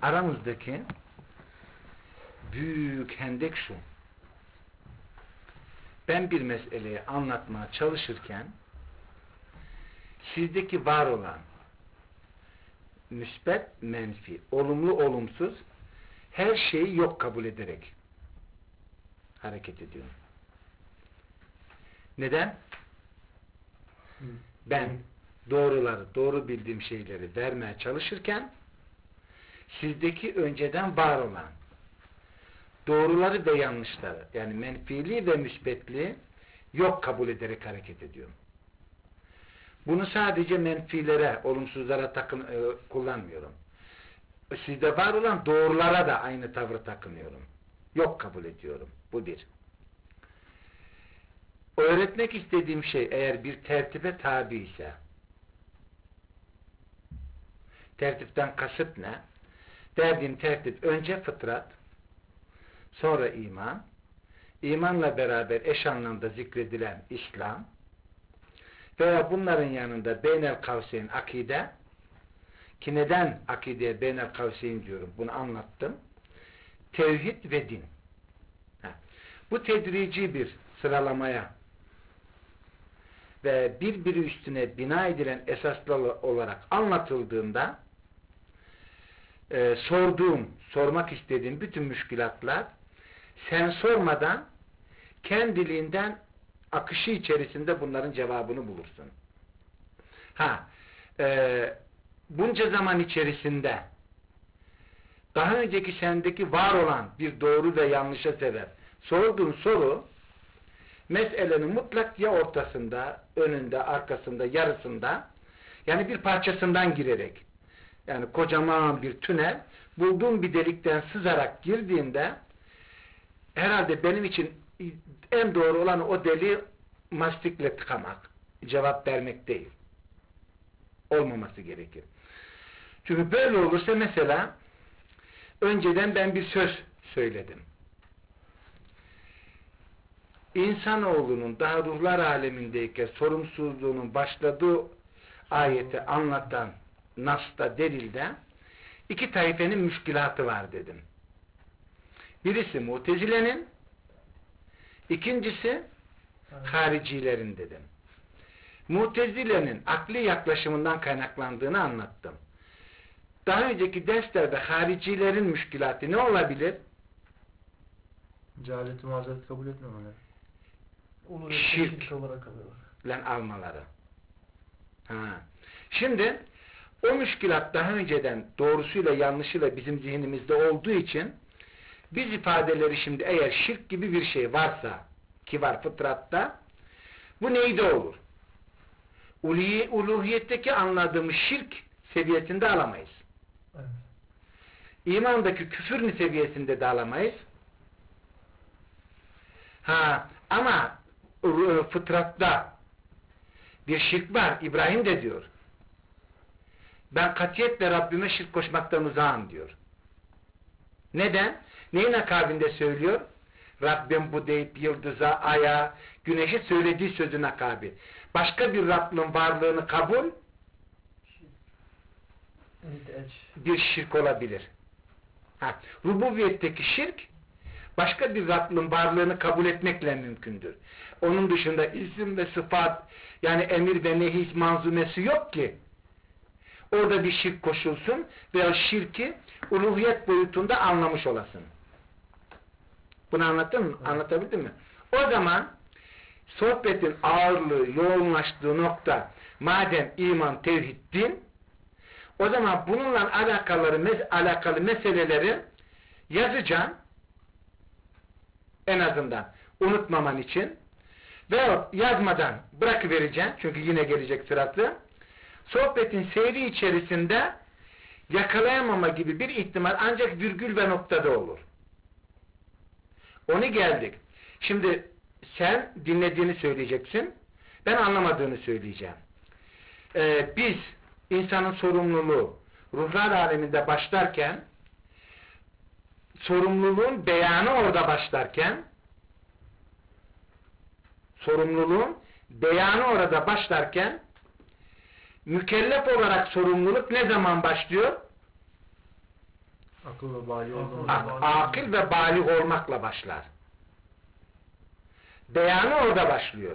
Aramızdaki büyük hendek şu: ben bir meseleyi anlatmaya çalışırken sizdeki var olan müsbet, menfi, olumlu, olumsuz her şeyi yok kabul ederek hareket ediyorum. Neden? Ben doğruları, doğru bildiğim şeyleri vermeye çalışırken sizdeki önceden var olan doğruları ve yanlışları, yani menfili ve müsbetliği yok kabul ederek hareket ediyorum. Bunu sadece menfilere, olumsuzlara kullanmıyorum. Sizde var olan doğrulara da aynı tavrı takınıyorum. Yok kabul ediyorum. Bu bir. Öğretmek istediğim şey eğer bir tertibe tabi ise, tertipten kasıt ne? Derdiğim tertip önce fıtrat, sonra iman, imanla beraber eş anlamda zikredilen İslam veya bunların yanında beynel kavseyn akide, ki neden akideye beynel kavseyn diyorum, bunu anlattım. Tevhid ve din. Bu tedrici bir sıralamaya ve birbiri üstüne bina edilen esaslar olarak anlatıldığında sormak istediğim bütün müşkülatlar sen sormadan kendiliğinden akışı içerisinde bunların cevabını bulursun. Bunca zaman içerisinde daha önceki sendeki var olan bir doğru ve yanlışa sebep sorduğun soru meselenin mutlak ya ortasında, önünde, arkasında, yarısında, yani bir parçasından girerek, yani kocaman bir tünel bulduğum bir delikten sızarak girdiğinde herhalde benim için en doğru olan o deliği mastikle tıkamak, cevap vermek değil. Olmaması gerekir. Çünkü böyle olursa mesela önceden ben bir söz söyledim. İnsanoğlunun daha ruhlar alemindeyken sorumsuzluğunun başladığı ayeti anlatan Nas'ta, delilde iki taifenin müşkilatı var dedim. Birisi Mutezile'nin, ikincisi haricilerin dedim. Mutezile'nin akli yaklaşımından kaynaklandığını anlattım. Daha önceki derslerde haricilerin müşkilatı ne olabilir? Cehaleti mazeret kabul etmemeleri. Şirk olarak alıyorlar. Lan almaları. Şimdi o müşkilat daha önceden doğrusuyla yanlışıyla bizim zihnimizde olduğu için biz ifadeleri şimdi eğer şirk gibi bir şey varsa, ki var fıtratta, bu neyde olur? Uluhiyetteki anladığımız şirk seviyesinde alamayız. Evet. İmandaki küfür seviyesinde de alamayız. Ama fıtratta bir şirk var. İbrahim de diyor. Ben katiyetle Rabbime şirk koşmaktan uzağım diyor. Neden? Neyin akabinde söylüyor? Rabbim bu deyip yıldıza, aya, güneşe söylediği sözün akabi. Başka bir Rabbin varlığını kabul bir şirk olabilir. Rububiyetteki şirk başka bir Rabbin varlığını kabul etmekle mümkündür. Onun dışında isim ve sıfat, yani emir ve nehi manzumesi yok ki orada bir şirk koşulsun veya şirki uluhiyet boyutunda anlamış olasın. Bunu anlattın mı? Evet. Anlatabildim mi? O zaman sohbetin ağırlığı, yoğunlaştığı nokta madem iman, tevhid, din, o zaman bununla alakalı meseleleri yazacağım, en azından unutmaman için, ve yazmadan bırakıvereceğim çünkü yine gelecek sırası. Sohbetin seyri içerisinde yakalayamama gibi bir ihtimal ancak virgül ve noktada olur. Onu geldik. Şimdi sen dinlediğini söyleyeceksin, ben anlamadığını söyleyeceğim. Biz insanın sorumluluğu ruhlar aleminde başlarken, sorumluluğun beyanı orada başlarken, mükellef olarak sorumluluk ne zaman başlıyor? Akıl ve bali olduğunu. Akıl ve balik olmakla başlar. Beyanı orada başlıyor.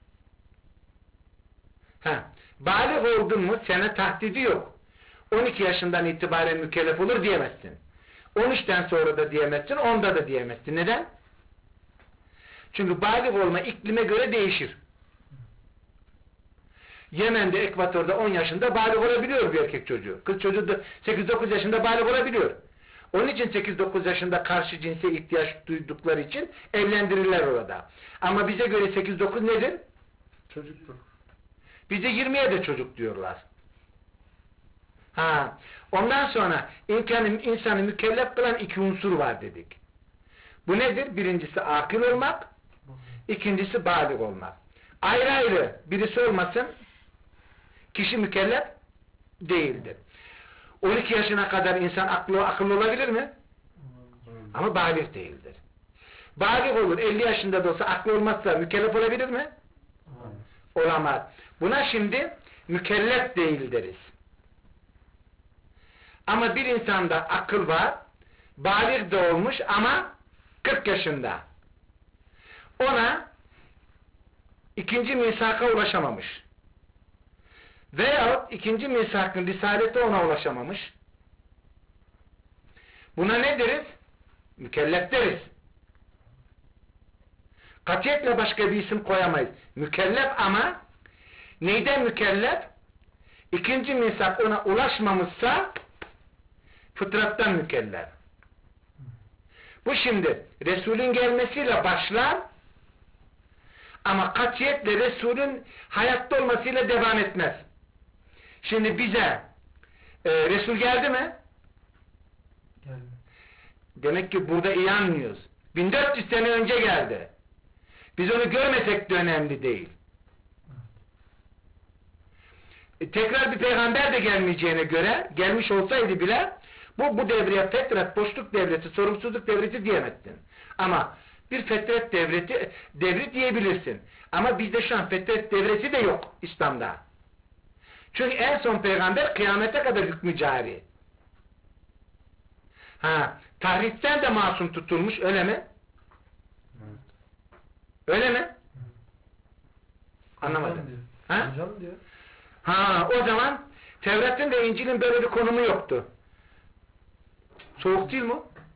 Balik oldun mu sana tahdidi yok. 12 yaşından itibaren mükellef olur diyemezsin. 13'ten sonra da diyemezsin, 10'da da diyemezsin. Neden? Çünkü balik olma iklime göre değişir. Yemen'de, Ekvator'da 10 yaşında balik olabiliyor bir erkek çocuğu. Kız çocuğu da 8-9 yaşında balik olabiliyor. Onun için 8-9 yaşında karşı cinse ihtiyaç duydukları için evlendirirler orada. Ama bize göre 8-9 nedir? Çocuktur. Bize 20'ye de çocuk diyorlar. Ondan sonra insanı mükellef kılan 2 unsur var dedik. Bu nedir? Birincisi akıl olmak, ikincisi balik olmak. Ayrı ayrı birisi olmasın, kişi mükellef değildir. 12 yaşına kadar insan akıllı olabilir mi? Ama balik değildir. Balik olur, 50 yaşında da olsa aklı olmazsa mükellef olabilir mi? Olamaz. Buna şimdi mükellef değil deriz. Ama bir insanda akıl var, balik de olmuş ama 40 yaşında. Ona ikinci misaka ulaşamamış. Veyahut ikinci misakın risaleti ona ulaşamamış. Buna ne deriz? Mükellef deriz. Katiyetle başka bir isim koyamayız. Mükellef ama neyden mükellef? İkinci misak ona ulaşmamışsa fıtrattan mükellef. Bu şimdi Resul'ün gelmesiyle başlar ama katiyetle Resul'ün hayatta olmasıyla devam etmez. Şimdi bize Resul geldi mi? Geldi. Demek ki burada iyi anlıyoruz. 1400 sene önce geldi. Biz onu görmesek de önemli değil. Tekrar bir peygamber de gelmeyeceğine göre, gelmiş olsaydı bile bu devreye fetret, boşluk devresi, sorumsuzluk devresi diyemezsin. Ama bir fetret devri diyebilirsin. Ama bizde şu an fetret devresi de yok İslam'da. Çünkü en son peygamber kıyamete kadar hükmü cari. Tahriften de masum tutulmuş, öyle mi? Evet. Öyle mi? Anlamadım. Hocam diyor. O zaman Tevrat'ın ve İncil'in böyle bir konumu yoktu. Soğuk değil mi?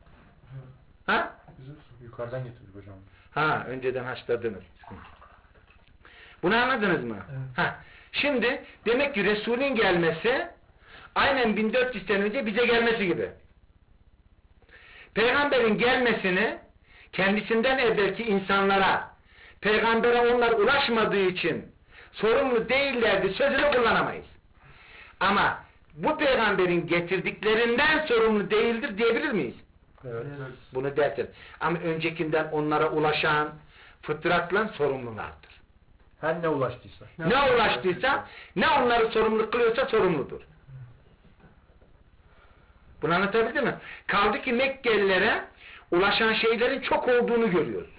Yukarıdan getirdik hocam. Önceden haşladınız. Bunu anladınız mı? Evet. Şimdi demek ki Resul'ün gelmesi aynen 1400 sene önce bize gelmesi gibi. Peygamberin gelmesini kendisinden evvelki insanlara, peygambere onlar ulaşmadığı için sorumlu değillerdi sözünü kullanamayız. Ama bu peygamberin getirdiklerinden sorumlu değildir diyebilir miyiz? Evet. Bunu dersin. Ama öncekinden onlara ulaşan fıtratla sorumlulardır. Her ne ulaştıysa. Ne ulaştıysa, ne onları sorumlu kılıyorsa sorumludur. Bunu anlatabildim mi? Kaldı ki Mekkelilere ulaşan şeylerin çok olduğunu görüyoruz.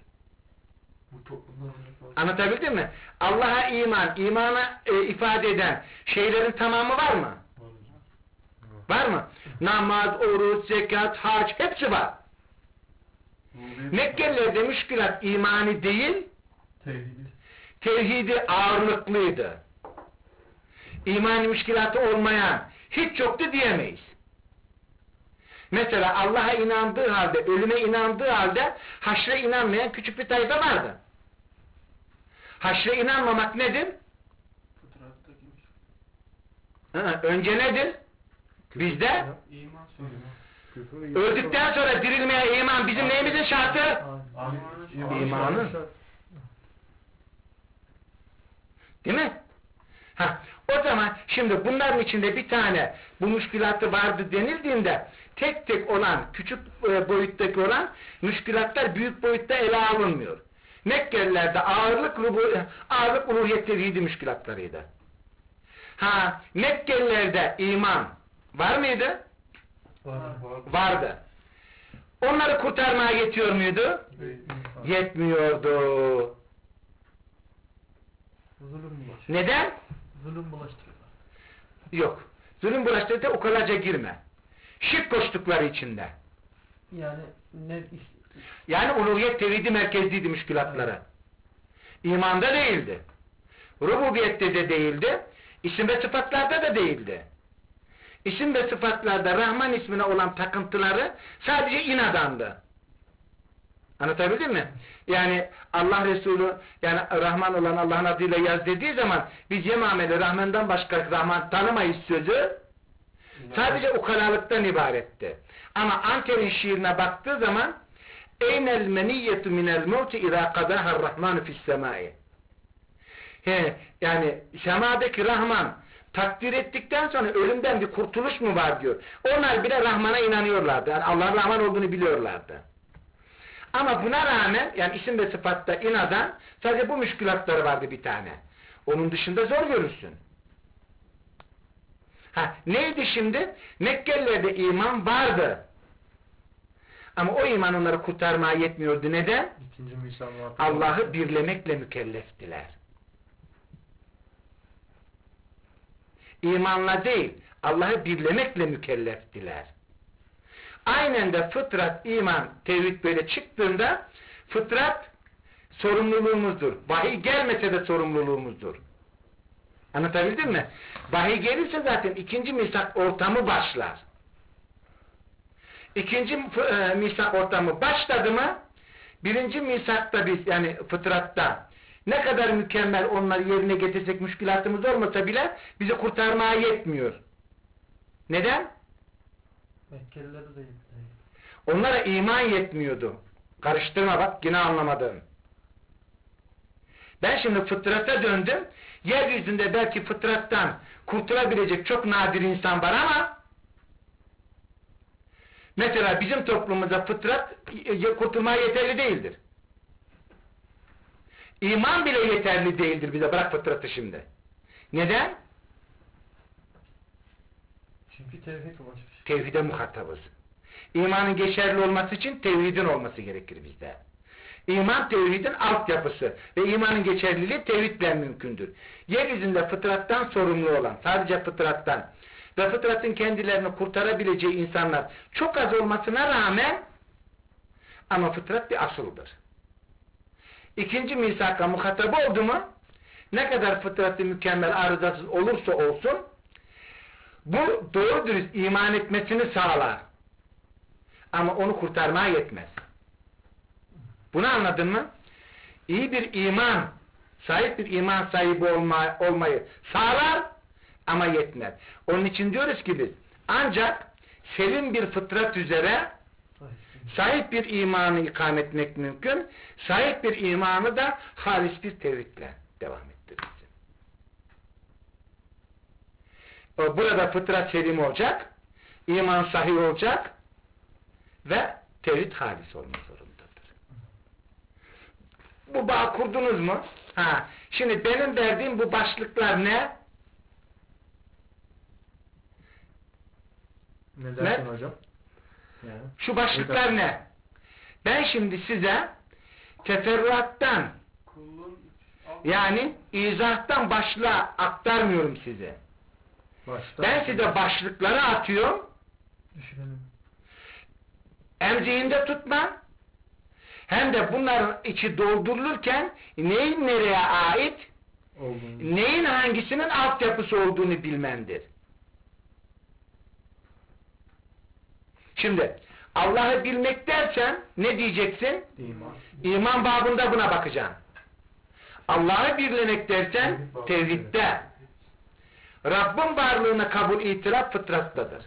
Anlatabildim mi? Allah'a iman, imana ifade eden şeylerin tamamı var mı? Var mı? Namaz, oruç, zekat, hac hepsi var. Mekkelilerde müşkülat imani değil, tevhidi ağırlıklıydı. İmani müşkilatı olmayan hiç yoktu diyemeyiz. Mesela Allah'a inandığı halde, ölüme inandığı halde haşre inanmayan küçük bir tayfa vardı. Haşre inanmamak nedir? Önce nedir? Bizde öldükten sonra dirilmeye iman bizim neyimizin şartı? İmanın. Değil mi? O zaman şimdi bunların içinde bir tane bu müşkülatı vardı denildiğinde tek tek olan, küçük boyuttaki olan müşkülatlar büyük boyutta ele alınmıyor. Mekkelilerde ağırlık uluhiyet tevhidi müşkülatlarıydı. Mekkelilerde iman var mıydı? Vardı. Onları kurtarmaya yetiyor muydu? Yetmiyordu. Neden? Zulüm bulaştırıyorlar. Yok. Zulüm bulaştırdı, ukalaca girme. Şirk koştukları içinde. Yani ne Yani uluhiyet tevhidi merkezliydi müşkülatları. İmanda değildi. Rububiyette de değildi. İsim ve sıfatlarda da değildi. İsim ve sıfatlarda Rahman ismine olan takıntıları sadece inadandı. Anlatabildim mi? Yani Allah Resulü, yani Rahman olan Allah'ın adıyla yaz dediği zaman biz yemameli Rahman'dan başka Rahman tanımayız sözü sadece ukalalıktan ibaretti. Ama Anker'in şiirine baktığı zaman eynel meniyyetu minel mevti izâ kadâhar rahmanu fissemâi. Yani semadaki Rahman takdir ettikten sonra ölümden bir kurtuluş mu var diyor. Onlar bile Rahman'a inanıyorlardı. Yani Allah'ın Rahman olduğunu biliyorlardı. Ama buna rağmen yani isim ve sıfatta inadan sadece bu müşkülatları vardı bir tane. Onun dışında zor görürsün. Neydi şimdi? Mekkelilerde iman vardı. Ama o iman onları kurtarmaya yetmiyordu. Neden? Allah'ı birlemekle mükelleftiler. İmanla değil, Allah'ı birlemekle mükelleftiler. Aynen de fıtrat, iman, tevhid böyle çıktığında fıtrat sorumluluğumuzdur. Vahiy gelmese de sorumluluğumuzdur. Anlatabildim mi? Vahiy gelirse zaten ikinci misak ortamı başlar. İkinci misak ortamı başladı mı birinci misakta biz yani fıtratta ne kadar mükemmel onları yerine getirsek müşkilatımız olmasa bile bizi kurtarmaya yetmiyor. Neden? Mekkelileri de yetmiyor. Onlara iman yetmiyordu. Karıştırma bak yine anlamadın. Ben şimdi fıtrata döndüm. Yeryüzünde belki fıtrattan kurtulabilecek çok nadir insan var ama mesela bizim toplumumuzda fıtrat kurtulmaya yeterli değildir. İman bile yeterli değildir bize. Bırak fıtratı şimdi. Neden? Çünkü tevhid olacak. Tevhide muhatabız. İmanın geçerli olması için tevhidin olması gerekir bizde. İman tevhidin altyapısı ve imanın geçerliliği tevhidle mümkündür. Yeryüzünde fıtrattan sorumlu olan, sadece fıtrattan ve fıtratın kendilerini kurtarabileceği insanlar çok az olmasına rağmen ama fıtrat bir asıldır. İkinci misaka muhatap oldu mu ne kadar fıtratı mükemmel arızasız olursa olsun bu doğru dürüst iman etmesini sağlar. Ama onu kurtarmaya yetmez. Bunu anladın mı? İyi bir iman, sahip bir iman sahibi olmayı sağlar ama yetmez. Onun için diyoruz ki biz ancak selim bir fıtrat üzere sahip bir imanı ikame etmek mümkün. Sahip bir imanı da halis bir tevhidle devam ettirirsin. Burada fıtrat selim olacak, iman sahih olacak ve tevhid halis olmak zorundadır. Bu bağ kurdunuz mu? Şimdi benim verdiğim bu başlıklar ne? Ne dersin hocam? Yani. Şu başlıklar ne? Ben şimdi size teferruattan yani izahtan başlığa aktarmıyorum size. Ben size başlıkları atıyorum. Düşünelim. Hem zihinde tutma hem de bunların içi doldurulurken neyin nereye ait neyin hangisinin altyapısı olduğunu bilmendir. Şimdi Allah'ı bilmek dersen ne diyeceksin? İman. İman babında buna bakacaksın. Allah'ı birlemek dersen tevhidde. Rabbin varlığına kabul itiraf fıtrattadır.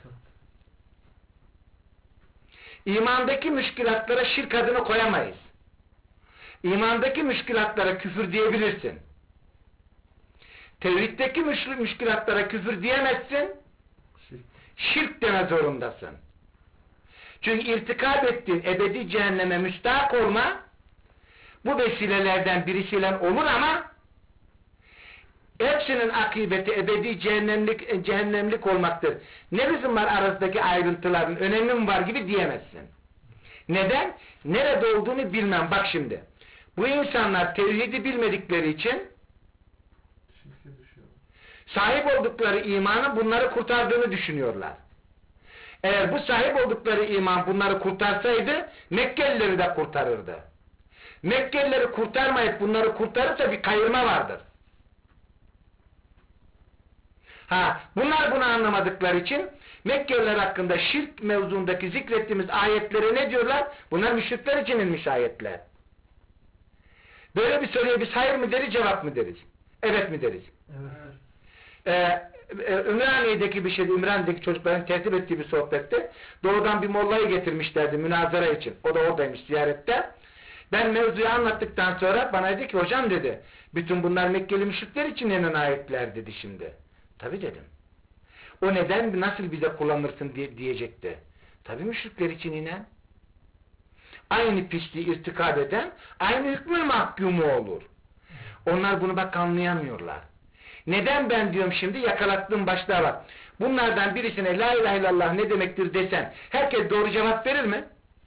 İmandaki müşkilatlara şirk adını koyamayız. İmandaki müşkilatlara küfür diyebilirsin. Tevhiddeki müşkilatlara küfür diyemezsin. Şirk deme zorundasın. Çünkü irtikab ettiğin ebedi cehenneme müstahak olma bu vesilelerden birisiyle olur ama hepsinin akıbeti ebedi cehennemlik olmaktır. Ne lüzum var arasındaki ayrıntıların önemi mi var gibi diyemezsin. Neden? Nerede olduğunu bilmem. Bak şimdi. Bu insanlar tevhidi bilmedikleri için sahip oldukları imanın bunları kurtardığını düşünüyorlar. Eğer bu sahip oldukları iman bunları kurtarsaydı Mekkelileri de kurtarırdı. Mekkelileri kurtarmayıp bunları kurtarırsa bir kayırma vardır. Bunlar bunu anlamadıkları için Mekkeliler hakkında şirk mevzundaki zikrettiğimiz ayetlere ne diyorlar? Bunlar müşrikler için inmiş ayetler. Böyle bir soruya biz hayır mı deriz, cevap mı deriz? Evet mi deriz? Evet. Ümraniye'deki bir şeydi, Ümraniye'deki çocukların tertip ettiği bir sohbette doğudan bir mollayı getirmişlerdi münazara için. O da oradaymış ziyarette. Ben mevzuyu anlattıktan sonra bana dedi ki hocam dedi, bütün bunlar Mekkeli müşrikler için inen ayetler dedi şimdi. Tabii dedim. O neden nasıl bize kullanırsın diyecekti. Tabii müşrikler için inen. Aynı pisliği irtikab eden aynı hükmün mahkumu olur. Onlar bunu bak anlayamıyorlar. Neden ben diyorum şimdi yakalattığım başlığa bak. Bunlardan birisine la ilahe illallah ne demektir desen herkes doğru cevap verir mi?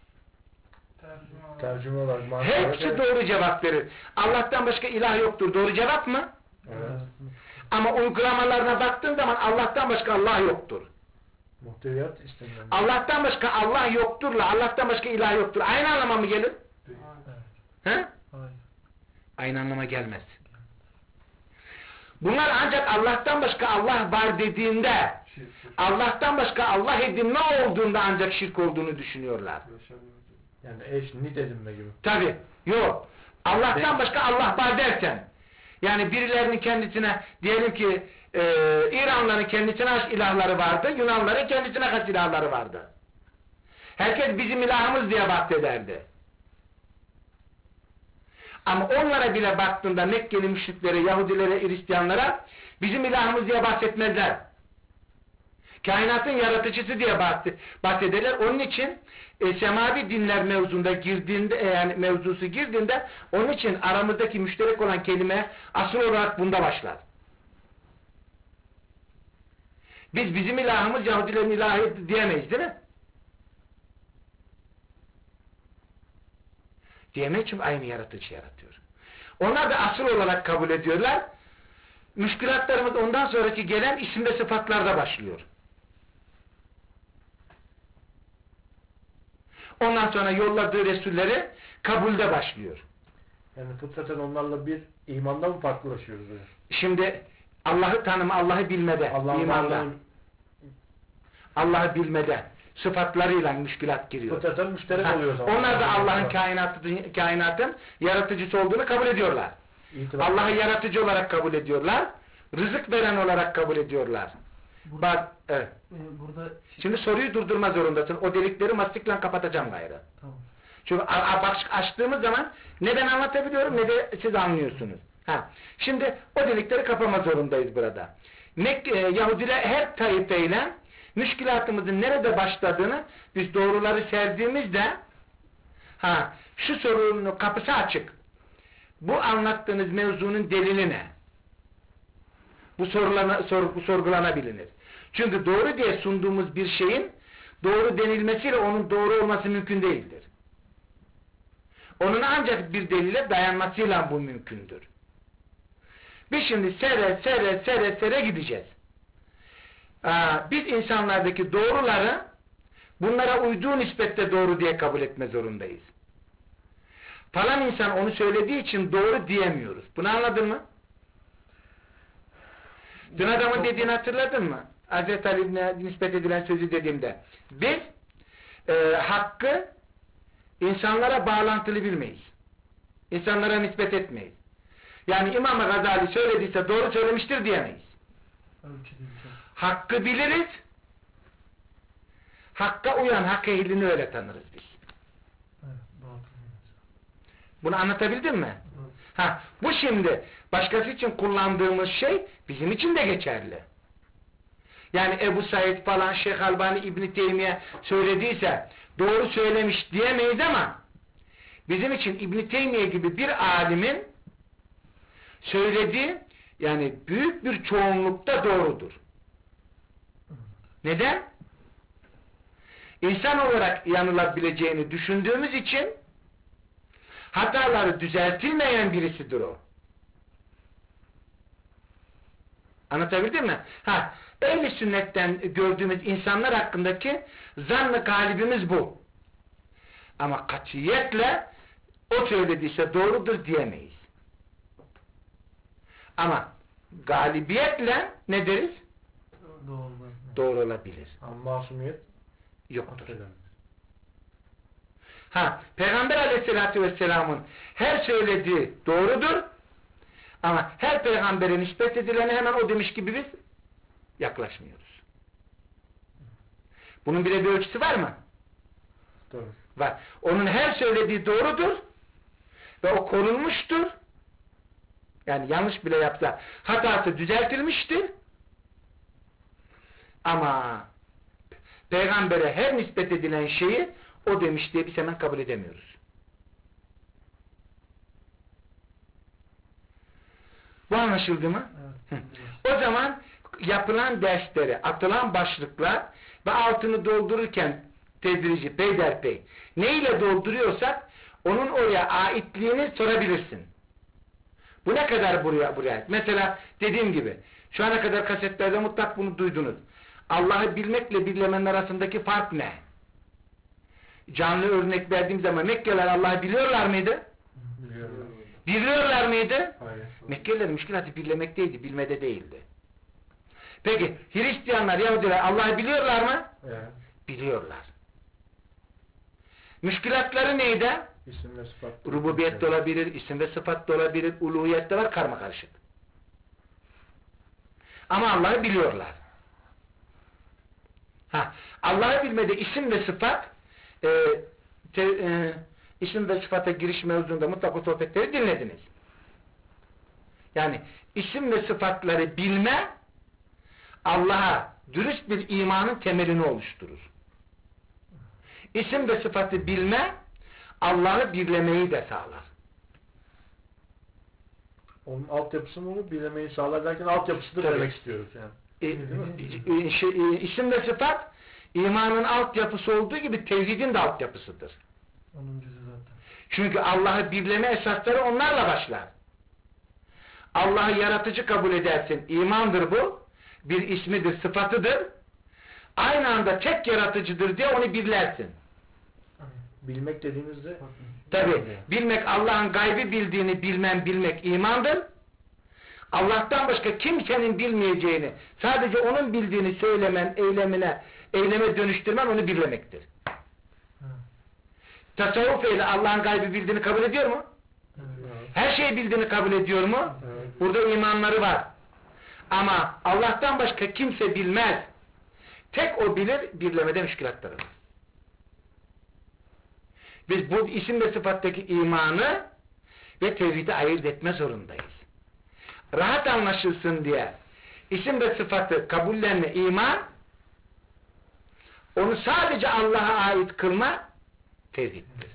Tercüme olarak. Hepsi doğru cevap verir. Allah'tan başka ilah yoktur. Doğru cevap mı? Evet. Ama uygulamalarına baktığın zaman Allah'tan başka Allah yoktur. Muhteviyat istemiyorum. Allah'tan başka Allah yokturla Allah'tan başka ilah yoktur. Aynı anlama mı gelir? He? Hayır. Aynı anlama gelmez. Bunlar ancak Allah'tan başka Allah var dediğinde, Allah'tan başka Allah edinme olduğunda ancak şirk olduğunu düşünüyorlar. Yani eş, nit edinme gibi. Tabi, yok. Allah'tan başka Allah var dersen, yani birilerinin kendisine, diyelim ki İranlıların kendisine has ilahları vardı, Yunanlıların kendisine has ilahları vardı. Herkes bizim ilahımız diye bahsederdi. Ama onlara bile baktığında Mekkeli müşriklere, Yahudilere, Hristiyanlara bizim ilahımız diye bahsetmezler. Kainatın yaratıcısı diye bahsederler. Onun için semavi dinler mevzunda girdiğinde, yani mevzusu girdiğinde onun için aramızdaki müşterek olan kelime asıl olarak bunda başlar. Biz bizim ilahımız Yahudilerin ilahı diyemeyiz değil mi? Diyemeyiz çünkü aynı yaratıcı yaratıyor. Onlar da asıl olarak kabul ediyorlar. Müşkülatlarımız ondan sonraki gelen isim ve sıfatlarda başlıyor. Ondan sonra yolladığı Resulleri kabulde başlıyor. Yani fıtraten onlarla bir imanda mı farklılaşıyoruz hocam? Şimdi Allah'ı tanıma, Allah'ı bilmede, imanda. Allah'ı bilmede, sıfatlarıyla müşkülat giriyor. Fıtraten müşterek oluyor o zaman. Onlar da Allah'ın kainatın yaratıcısı olduğunu kabul ediyorlar. Allah'ı yaratıcı olarak kabul ediyorlar. Rızık veren olarak kabul ediyorlar. Burada, evet. Burada Şimdi soruyu durdurma zorundasın. O delikleri mastikle kapatacağım gayrı. tamam. Çünkü açtığımız zaman ne ben anlatabiliyorum ne de siz anlıyorsunuz. Şimdi o delikleri kapama zorundayız burada. Yahudiler her taifeyle müşkilatımızın nerede başladığını biz doğruları serdiğimizde şu sorunun kapısı açık. Bu anlattığınız mevzunun delili ne? Bu sorgulanabilir. Çünkü doğru diye sunduğumuz bir şeyin doğru denilmesiyle onun doğru olması mümkün değildir. Onun ancak bir delile dayanmasıyla bu mümkündür. Biz şimdi sere gideceğiz. Biz insanlardaki doğruları bunlara uyduğu nispette doğru diye kabul etme zorundayız. Falan insan onu söylediği için doğru diyemiyoruz. Bunu anladın mı? Dün adamın dediğini hatırladın mı? Hazreti Ali'ne nispet edilen sözü dediğimde biz hakkı insanlara bağlantılı bilmeyiz. İnsanlara nispet etmeyiz. Yani İmam Gazali söylediyse doğru söylemiştir diyemeyiz. Hakkı biliriz. Hakka uyan hak ehlini öyle tanırız biz. Bunu anlatabildim mi? Bu şimdi başkası için kullandığımız şey bizim için de geçerli. Yani Ebu Said falan Şeyh Albani İbn Teymiye söylediyse doğru söylemiş diyemeyiz ama bizim için İbn Teymiye gibi bir alimin söylediği yani büyük bir çoğunlukta doğrudur. Neden? İnsan olarak yanılabileceğini düşündüğümüz için hataları düzeltilmeyen birisidir o. Anlatabildim mi? Ehl-i sünnetten gördüğümüz insanlar hakkındaki zan-ı galibimiz bu. Ama katiyetle o söylediyse doğrudur diyemeyiz. Ama galibiyetle ne deriz? Doğru. Doğru olabilir. Ama masumiyet Yoktur. affedemez. Peygamber aleyhissalatü vesselamın her söylediği doğrudur. Ama her peygambere nispet edilene hemen o demiş gibi biz yaklaşmıyoruz. Bunun bile bir ölçüsü var mı? Doğru. Var. Onun her söylediği doğrudur ve o korunmuştur. Yani yanlış bile yapsa hatası düzeltilmiştir. Ama peygambere her nispet edilen şeyi o demiş diye biz hemen kabul edemiyoruz. Bu anlaşıldı mı? Evet. O zaman yapılan dersleri, atılan başlıklar ve altını doldururken tedrici, peyderpey neyle dolduruyorsak onun oraya aitliğini sorabilirsin. Bu ne kadar buraya? Mesela dediğim gibi şu ana kadar kasetlerde mutlak bunu duydunuz. Allah'ı bilmekle bilemenin arasındaki fark ne? Canlı örnek verdiğim zaman Mekkeliler Allah'ı biliyorlar mıydı? Biliyorum. Biliyorlar mıydı? Hayır. Mekkelilerin müşkilatı birlemekteydi, bilmede değildi. Peki Hristiyanlar, Yahudiler Allah'ı biliyorlar mı? Evet. Biliyorlar. Müşkilatları neydi? İsim ve sıfat. Rububiyet de olabilir, isim ve sıfat da olabilir, uluhiyet de var, karma karışık. Ama Allah'ı biliyorlar. Allah'ı bilmede isim ve sıfat isim ve sıfata giriş mevzunda mutlaka sohbetleri dinlediniz. Yani isim ve sıfatları bilme Allah'a dürüst bir imanın temelini oluşturur. İsim ve sıfatı bilme Allah'ı birlemeyi de sağlar. Onun altyapısını onu bilemeyi sağlar derken altyapısıdır Tabii. demek istiyoruz yani. İsim ve sıfat imanın altyapısı olduğu gibi tevhidin de altyapısıdır. 10. cüzü zaten. Çünkü Allah'ı birleme esasları onlarla başlar. Allah'ı yaratıcı kabul edersin. İmandır bu. Bir ismidir, sıfatıdır. Aynı anda tek yaratıcıdır diye onu birlersin. Bilmek dediğinizde Tabi bilmek Allah'ın gaybi bildiğini bilmek imandır. Allah'tan başka kimsenin bilmeyeceğini sadece onun bildiğini söylemen, eyleme dönüştürmen onu birlemektir. Tasavvuf ile Allah'ın gaybi bildiğini kabul ediyor mu? Evet. Her şeyi bildiğini kabul ediyor mu? Evet. Burada imanları var. Ama Allah'tan başka kimse bilmez. Tek o bilir, birlemede müşkilatları var. Biz bu isim ve sıfattaki imanı ve tevhidi ayırt etme zorundayız. Rahat anlaşılsın diye isim ve sıfatı kabullenme iman, onu sadece Allah'a ait kılma tevhiddir.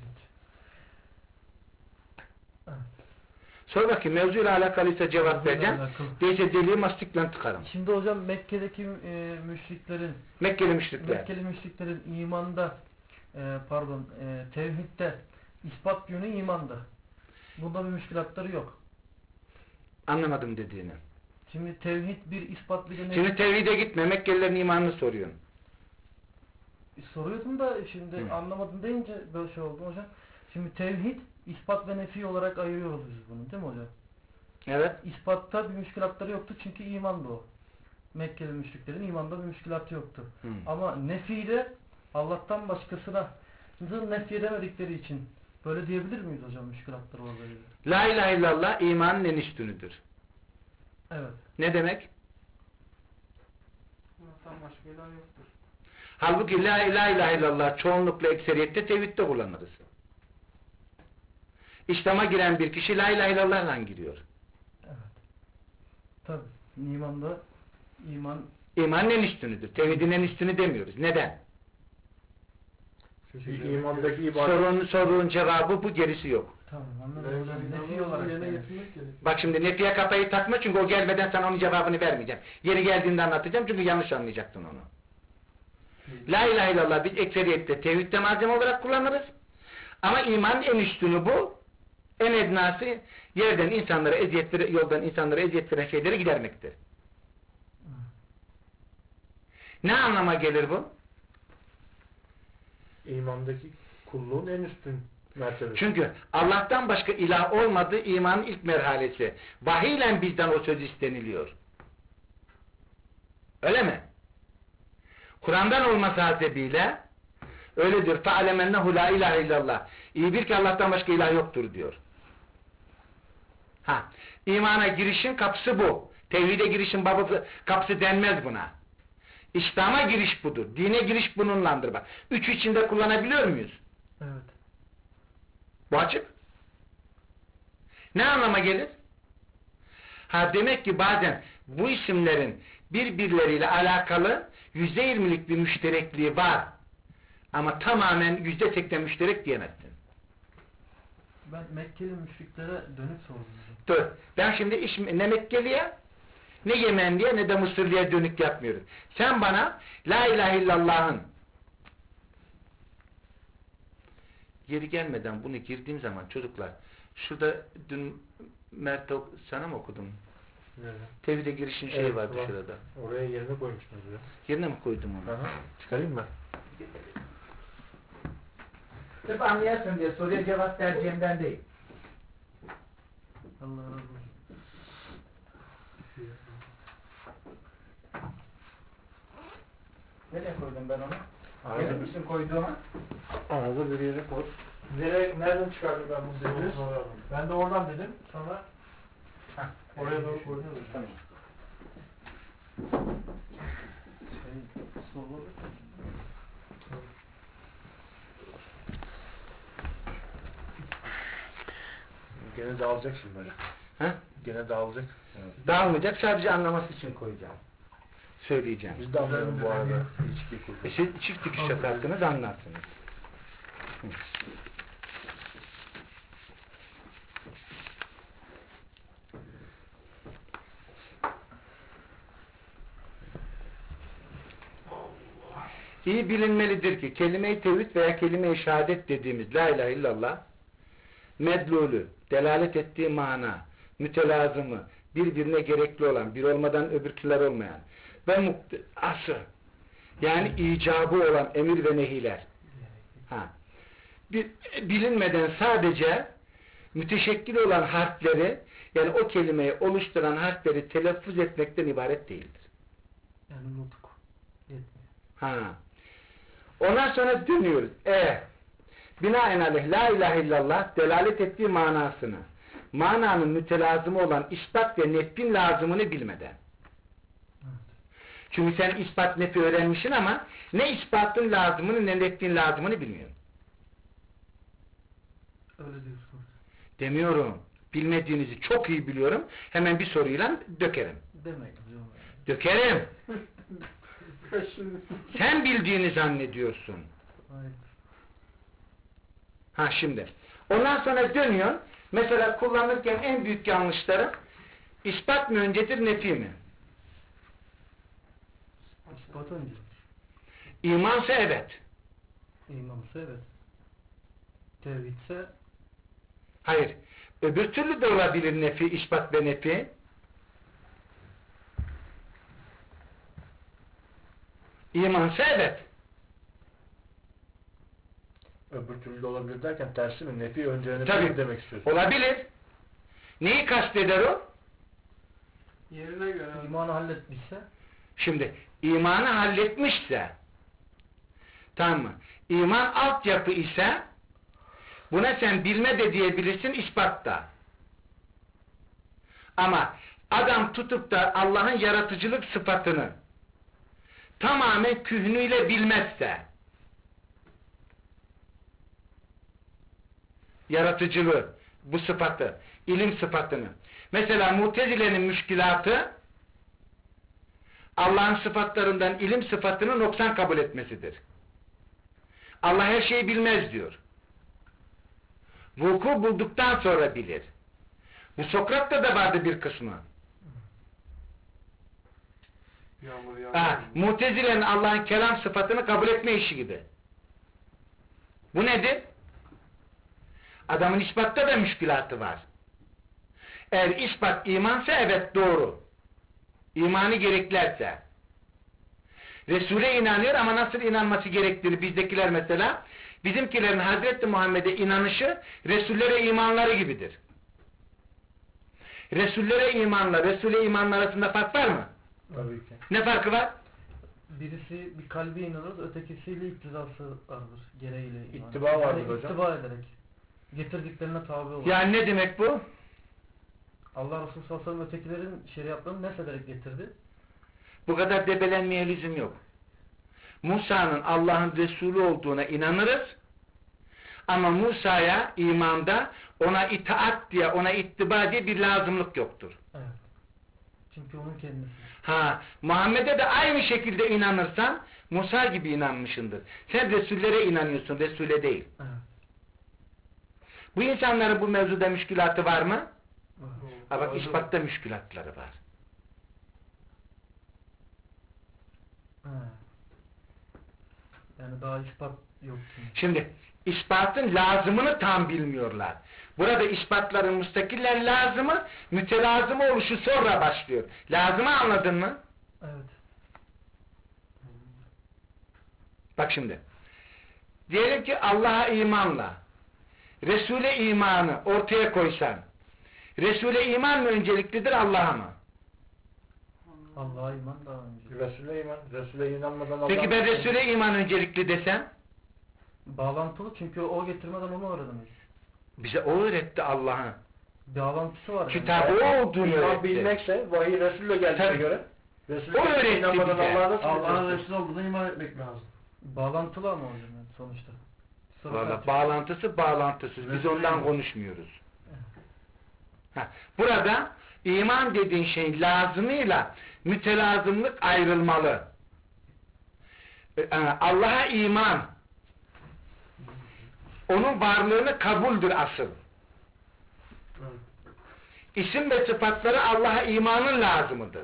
Sor bakayım mevzuyla alakalıysa cevap vereceğim. Değilse deliği mastikle tıkarım. Şimdi hocam Mekke'deki müşriklerin Mekkeli müşrikler. Mekkeli müşriklerin imanda tevhidde ispat yönü imanda. Bunda bir müşkilatları yok. Anlamadım dediğini. Şimdi tevhid bir ispat bir de ne? Şimdi tevhide gitme. Mekkelilerin imanını soruyorsun. Soruyordum da şimdi anlamadım deyince böyle şey oldu hocam. Şimdi tevhid ispat ve nefi olarak ayırıyoruz biz bunu değil mi hocam? Evet. İspatta bir müşkilatları yoktu çünkü imandı o. Mekkeli müşriklerin imanda bir müşkilatı yoktu. Ama nefiyle Allah'tan başkasına nefy edemedikleri için böyle diyebilir miyiz hocam müşkilatları orada? La ilahe illallah imanın en üstünüdür. Evet. Ne demek? Allah'tan başka ilah yoktur. Halbuki la ilahe illallah çoğunlukla ekseriyette tevhidde kullanırız. İslam'a giren bir kişi la ilahe illallah'la giriyor. Evet. Tabi. İmanda İmanın en üstünüdür. Tevhidin en üstünü demiyoruz. Neden? çünkü imandaki ibadet Sorunun cevabı bu, gerisi yok. tamam anladım hocam. Nefi olarak yani. Bak şimdi nefiye kafayı takma çünkü o gelmeden sana onun cevabını vermeyeceğim. Yeri geldiğinde anlatacağım çünkü yanlış anlayacaktın onu. La ilahe illallah biz ekseriyette tevhidde malzeme olarak kullanırız. Ama imanın en üstünü bu. En ednası yerden insanlara eziyet veren, yoldan insanlara eziyet veren şeyleri gidermektir. Ne anlama gelir bu? İmandaki kulluğun en üstün mertebesi. Çünkü Allah'tan başka ilah olmadığı imanın ilk merhalesi. Vahiyle bizden o söz isteniliyor. Öyle mi? Kur'an'dan olması hasebiyle öyle diyor. فَعَلَمَنَّهُ لَا اِلَٰهَ illallah. İyi bil ki Allah'tan başka ilah yoktur diyor. İmana girişin kapısı bu. Tevhide girişin kapısı denmez buna. İslam'a giriş budur. Dine giriş bununlandır bak. Üç içinde kullanabiliyor muyuz? Evet. Bu açık. Ne anlama gelir? Demek ki bazen bu isimlerin birbirleriyle alakalı %20'lik bir müşterekliği var. Ama tamamen %80 müşterek diyemezsin. Ben Mekkeli müşriklere dönük sordum. Dur. Ben şimdi ne Mekkeli'ye, ne Yemenli'ye, ne de Mısırlı'ya dönük yapmıyorum. Sen bana La ilahe illallah'ın yeri gelmeden bunu girdiğim zaman çocuklar, şurada dün Mert sana mı okudum? Nerede? Tevhide girişin şeyi vardı şurada. Oraya yerine koymuşsunuz ya. Yerine mi koydum onu? Aha. Çıkarayım mı? Sırf anlayasın diye soruya cevap vereceğimden değil. Allah razı olsun. Nereye koydum ben onu? Arada Gelir misin koyduğuma? Arada bir yere koy. Nereden çıkardım ben bunu dediniz? Ben de oradan dedim. Sonra oraya doğru koydunuz. Tamam. Soru. Gene dağılacak şimdi böyle. Ha? Gene dağılacak. Evet. Dağılmayacak, sadece anlaması için koyacağım. Söyleyeceğim. Biz de anlayalım bu arada. İçki kurdu. Siz çift dikiş yaparsınız, anlarsınız. Hı. İyi bilinmelidir ki kelime-i tevhid veya kelime-i şehadet dediğimiz la ilahe illallah medlulü, delalet ettiği mana, mütelazımı, birbirine gerekli olan, bir olmadan öbürküler olmayan ve aslı, yani icabı olan emir ve nehiler. Bilinmeden sadece müteşekkil olan harfleri, yani o kelimeyi oluşturan harfleri telaffuz etmekten ibaret değildir. Yani nutuk. Yetmiyor. Ondan sonra dönüyoruz. Binaenaleyh la ilahe illallah delalet ettiği manasını, mananın mütelazımı olan ispat ve nefin lazımını bilmeden. Çünkü sen ispat nefi öğrenmişsin ama ne ispatın lazımını ne nefin lazımını bilmiyorsun. Öyle diyorsunuz. Demiyorum. Bilmediğinizi çok iyi biliyorum. Hemen bir soruyla dökerim. Demek hocam. Dökerim. Sen bildiğini zannediyorsun. Hayır. Şimdi. Ondan sonra dönüyorsun. Mesela kullanırken en büyük yanlışları ispat mı öncedir, nefi mi? İspat önce. İmansa evet. İmansa evet. Tevhidse Hayır. Öbür türlü de olabilir nefi, ispat ve nefi. İmansa evet. Öbür türlü de olabilir derken tersi mi? Nefi önce Tabii. demek istiyorsun. Olabilir. Neyi kasteder o? yerine göre imanı halletmişse Şimdi imanı halletmişse, tamam mı? İman altyapı ise buna sen bilme de diyebilirsin, ispat da. Ama adam tutup da Allah'ın yaratıcılık sıfatını tamamen kühnüyle bilmezse, yaratıcılığı, bu sıfatı, ilim sıfatını, mesela Mutezile'nin müşkilatı Allah'ın sıfatlarından ilim sıfatını noksan kabul etmesidir. Allah her şeyi bilmez diyor. Vuku bulduktan sonra bilir. Bu Sokrat'ta da vardı bir kısmı. Mutezile'nin Allah'ın kelam sıfatını kabul etme işi gibi. Bu nedir? Adamın ispatta da müşkilatı var. Eğer ispat imansa evet doğru. İmanı gereklerse. Resul'e inanıyor ama nasıl inanması gerektiğini bizdekiler mesela, bizimkilerin Hazreti Muhammed'e inanışı Resullere imanları gibidir. Resullere imanla Resul'e imanla arasında fark var mı? Tabii ki. Ne farkı var? Birisi bir kalbi inanır, ötekisiyle iktidası vardır, gereğiyle iman. İttiba vardır yani hocam. İttiba ederek. Getirdiklerine tabi olur. Yani ne demek bu? Allah Resulü sallallahu aleyhi ve sellem ötekilerin şeriatlarını nesederek getirdi. Bu kadar debelenmeye lüzum yok. Musa'nın Allah'ın Resulü olduğuna inanırız. Ama Musa'ya imanda ona itaat diye, ona ittiba diye bir lazımlık yoktur. Evet. Çünkü onun kendisi. Muhammed'e de aynı şekilde inanırsan Musa gibi inanmışındır. Sen Resullere inanıyorsun, Resul'e değil. Evet. Bu insanların bu mevzuda müşkülatı var mı? Var. Ha bak, ispatta müşkülatları var. Evet. Yani daha ispat yok. Şimdi ispatın lazımını tam bilmiyorlar. Burada ispatların müstakiller lazımı, mütelazımı oluşu sonra başlıyor. Lazımı anladın mı? Evet. Bak şimdi. Diyelim ki Allah'a imanla Resul'e imanı ortaya koysan, Resul'e iman mı önceliklidir, Allah'a mı? Allah'a iman daha önce. Resul'e inanmadan Allah'a... Peki ben Resul'e iman öncelikli desem? Bağlantılı, çünkü o getirmeden onu öğrenemeyiz. Bize o öğretti Allah'ın. Bağlantısı var. Kitabı yani. o olduğunu İman öğretti. bilmekse vahiy Resul'le geldiğine Tabii. göre O öğretti inanmadan bize. Allah'ın Resulü olduğuna iman etmek lazım. Bağlantılı ama hocam yani sonuçta. Valla bağlantısı bağlantısız. Biz ondan konuşmuyoruz. Burada iman dediğin şeyin lazımıyla mütelazımlık ayrılmalı. Allah'a iman, onun varlığını kabuldür asıl. İsim ve sıfatları Allah'a imanın lazımıdır.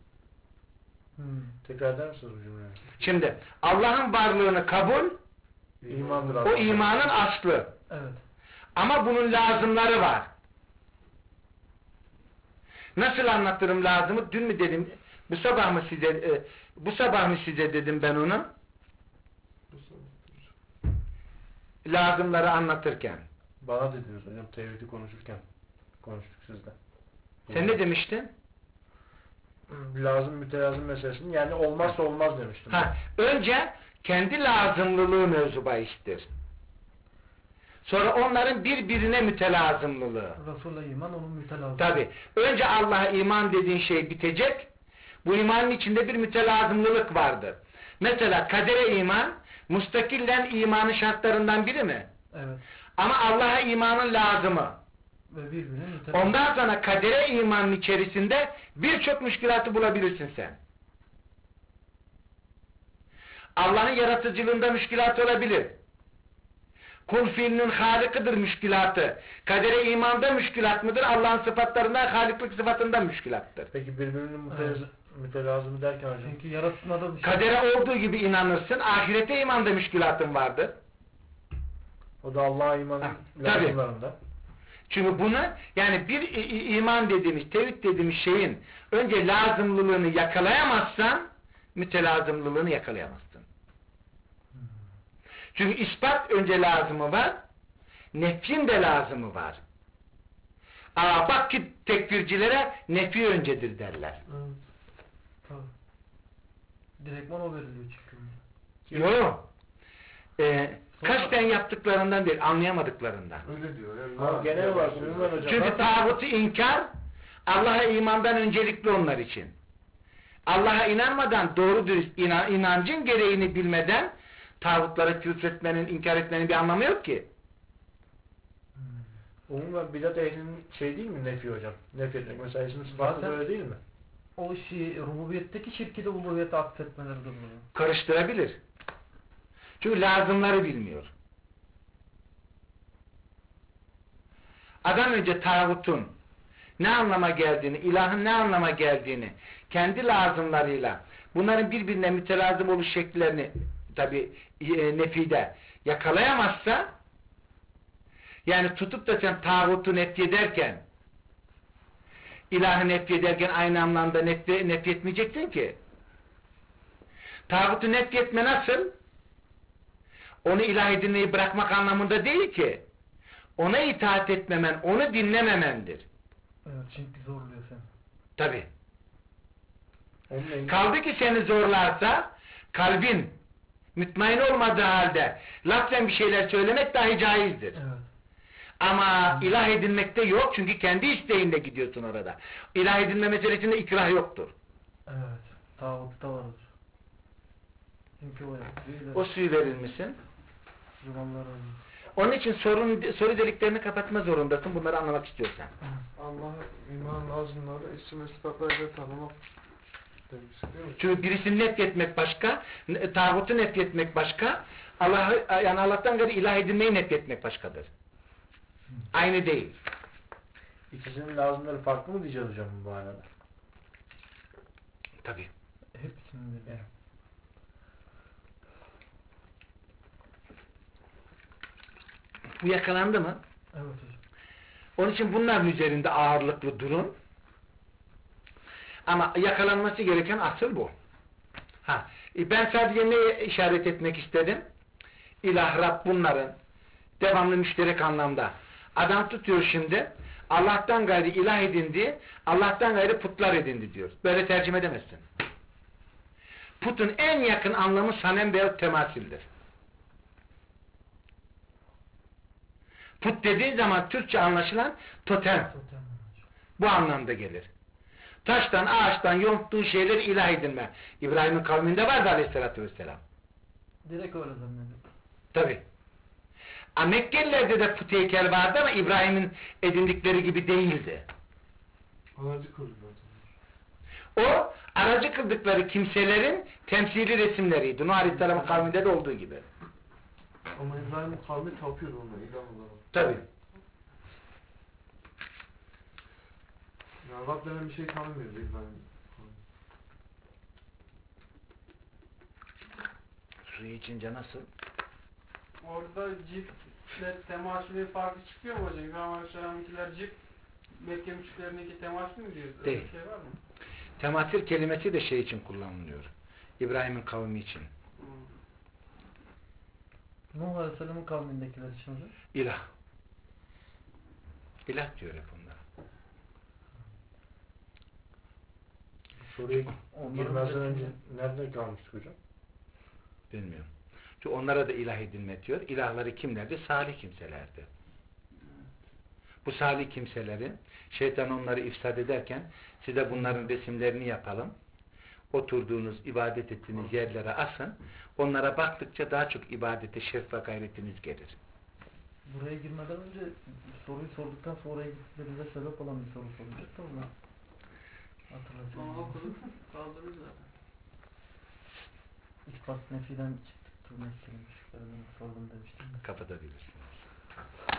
Tekrar eder misiniz bu cümleyi? Şimdi Allah'ın varlığını kabul, İmandır o imanın aslı. Evet. Ama bunun lazımları var. Nasıl anlatırım lazımı? Dün mü dedim? Bu sabah mı size dedim ben onu? Lazımları anlatırken. Bana dediniz hocam tevhidi konuşurken. Konuştuk sizle. Sen ne demiştin? Lazım mütelazım meselesini, yani olmazsa olmaz demiştim. Önce kendi lazımlılığı mevzu bahistir. Sonra onların birbirine mütelazımlılığı. Resul'e iman onun mütelazım. Tabi. Önce Allah'a iman dediğin şey bitecek. Bu imanın içinde bir mütelazımlılık vardır. Mesela kadere iman, mustakillen imanın şartlarından biri mi? Evet. Ama Allah'a imanın lazımı. Ve birbirine mütelazım. Ondan sonra kadere imanın içerisinde birçok müşkülatı bulabilirsin sen. Allah'ın yaratıcılığında müşkülat olabilir. Kul fiilinin halikıdır müşkülatı. Kadere imanda müşkülat mıdır? Allah'ın sıfatlarından, haliklik sıfatından müşkülattır. Peki birbirinin mütelazımı derken hocam? Çünkü yaratmada bir şey. Kadere olduğu gibi inanırsın, ahirete imanda müşkülatın vardır. O da Allah'a imanın lazımlarında. Çünkü bunu, yani bir iman dediğimiz, tevhid dediğimiz şeyin önce lazımlılığını yakalayamazsan, mütelazımlılığını yakalayamazsın. Çünkü ispat önce lazımı var, nefyin de lazımı var. Bak ki tekfircilere nefi öncedir derler. Tabii. Direktman o veriliyor çünkü. Yok. Kasten yaptıklarından değil, anlayamadıklarından. Öyle diyor. Genel olarak hocam. Çünkü tağutu inkar, Allah'a imandan öncelikli onlar için. Allah'a inanmadan, doğru dürüst inancın gereğini bilmeden tağutları küfretmenin, inkar etmenin bir anlamı yok ki. Umumen bidat ehlinin şey değil mi nefi hocam? Nefi etmek. Mesela isim sıfatı da öyle değil mi? O rububiyetteki şirki de uluhiyete atfetmeleridir bunu. Karıştırabilir. Çünkü lazımları bilmiyor. Adam önce tağutun ne anlama geldiğini, ilahın ne anlama geldiğini kendi lazımlarıyla bunların birbirine mütelazım oluş şekillerini tabi nefide yakalayamazsa, yani tutup da sen tağutu nefyederken ilahı nefyederken aynı anlamda nefyetmeyeceksin ki. Tağutu nefretme nasıl? Onu ilah edinmeyi bırakmak anlamında değil ki. Ona itaat etmemen, onu dinlememendir. Evet, çünkü zorluyor seni. Tabi. Onun Kaldı ki seni zorlarsa, kalbin mutmain olmadığı halde lafzen bir şeyler söylemek dahi caizdir. Evet. Ama ilah edinmekte yok, çünkü kendi isteğinle gidiyorsun orada. İlah edinme meselesinde ikrah yoktur. Evet. Tağutta vardır. Çünkü o yapıyor. O suyu verir misin? Zamanlar olmuş. Onun için soru deliklerini kapatma zorundasın, bunları anlamak istiyorsan. Allah'a iman lazımları isim ve sıfatlarıyla tanımak demiş değil mi? Çünkü birisini nefretmek başka, tağutu nefretmek başka, yani Allah'tan gayrı ilah edinmeyi nefretmek başkadır. Aynı değil. İkisinin lazımları farklı mı diyeceğiz hocam bu arada? Tabii. Hepsinin de. Evet. Bu yakalandı mı? Evet hocam. Onun için bunların üzerinde ağırlıklı durun. Ama yakalanması gereken asıl bu. Ben sadece neye işaret etmek istedim? İlah, Rab bunların devamlı müşterek anlamda. Adam tutuyor şimdi, Allah'tan gayrı ilah edindi, Allah'tan gayrı putlar edindi diyor. Böyle tercüme edemezsin. Putun en yakın anlamı sanem veyahut temasildir. Put dediğin zaman Türkçe anlaşılan totem. Bu anlamda gelir. Taştan, ağaçtan yonttuğu şeyler ilah edinme. İbrahim'in kavminde vardı aleyhissalatü vesselam. Direkt öyle zannediyorum. Tabi. Mekkelilerde de put heykel vardı ama İbrahim'in edindikleri gibi değildi. Aracı kıldılar. O, aracı kıldıkları kimselerin temsili resimleriydi. Nuh Aleyhisselam'ın kavminde de olduğu gibi. Ama İbrahim'in kavmi tapıyordu ona ilah olarak. Tabi. Ya Rab denen bir şey tanımıyordu İbrahim. Suyu içince nasıl? Orada ciftle temasülü farkı çıkıyor mu hocam? İbrahim Aleyhisselam'ınkiler cif, Mekke müşriklerinki temasül mü diyor? Öyle Değil. bir şey var mı? Temasil kelimesi de şey için kullanılıyor. İbrahim'in kavmi için. Nuh Aleyhisselam'ın kavmindekiler için hocam. İlah. İlah diyor hep onlara. Soruya Onların girmezden üretimi- önce nerede kalmıştık hocam? Bilmiyorum. Çünkü onlara da ilah edinme diyor. İlahları kimlerdi? Salih kimselerdi. Bu salih kimselerin şeytan onları ifsad ederken size bunların resimlerini yapalım. Oturduğunuz, ibadet ettiğiniz yerlere asın. Onlara baktıkça daha çok ibadete şevk ve gayretiniz gelir. Buraya girmeden önce soruyu sorduktan sonra oraya gitmemize sebep olan bir soru soracaktı onu Onu hatırlatacağım. okuduk, kaldırırız zaten. İspat nefiden çıktık. Mekke'nin müşriklerinden sordum demiştim. Kapatabilirsiniz.